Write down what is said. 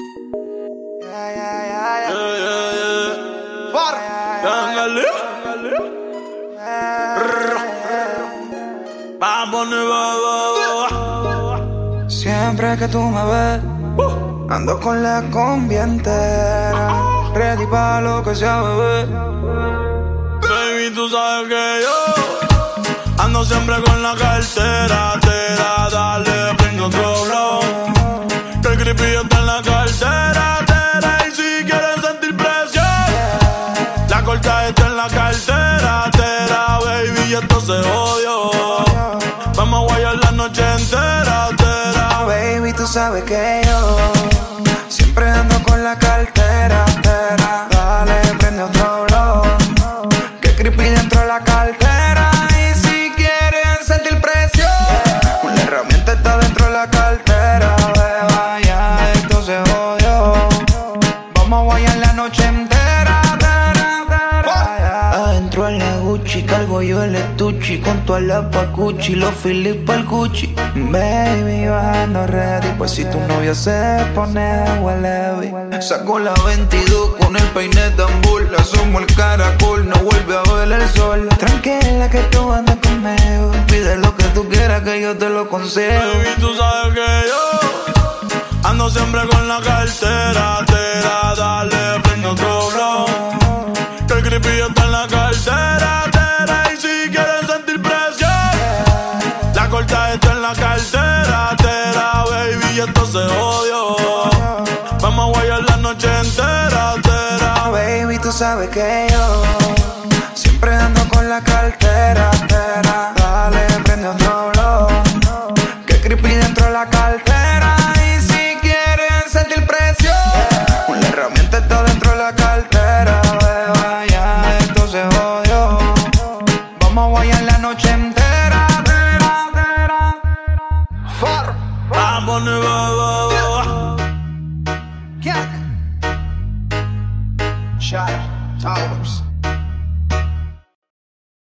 Yeah, yeah, yeah, yeah. Far. Dángale. Vamos, Siempre que tú me ves, ando con la combi entera, ready pa' lo que sea, bebé. baby, tú sabes que yo ando siempre con la cartera. Dale, prende otro blow. Que el creepy está en la cartera. Y si quieres sentir presión, la corta está en la cartera. Baby, esto se jodió. Vamos a guayar la noche entera. Baby, tú sabes que yo siempre ando con la cartera. Dale, prende otro blow. Que creepy dentro de la cartera. Y si quieren sentir presión, una herramienta está dentro de la cartera. Vaya, esto se jodió. Vamos a guayar la noche entera. Adentro en la Gucci, cargo yo el estuchi. Con toda la pacuchi, los Phillips pa'l Gucci. Baby, bajando ready, pues si tu novio se pone agua heavy. Saco la 22 con el peine tambor. Le asomo el caracol, no vuelve a ver el sol. Tranquila que tú andas conmigo. Pide lo que tú quieras que yo te lo concedo. Baby, tú sabes que yo ando siempre con la cartera. Dale, prende otro blow. Que el creepy está en la cartera. Y si quieres sentir presión, la corta está en la cartera. Baby, esto se jodió. Vamos a guayar la noche entera. Baby, tú sabes que yo siempre ando con la cartera. Dale, prende otro blow. Que creepy dentro de la cartera. Y si quieren sentir presión, una herramienta está dentro de la cartera. Vaya, esto se jodió. Vamos a guayar la noche entera. Vamos, Shot Towers.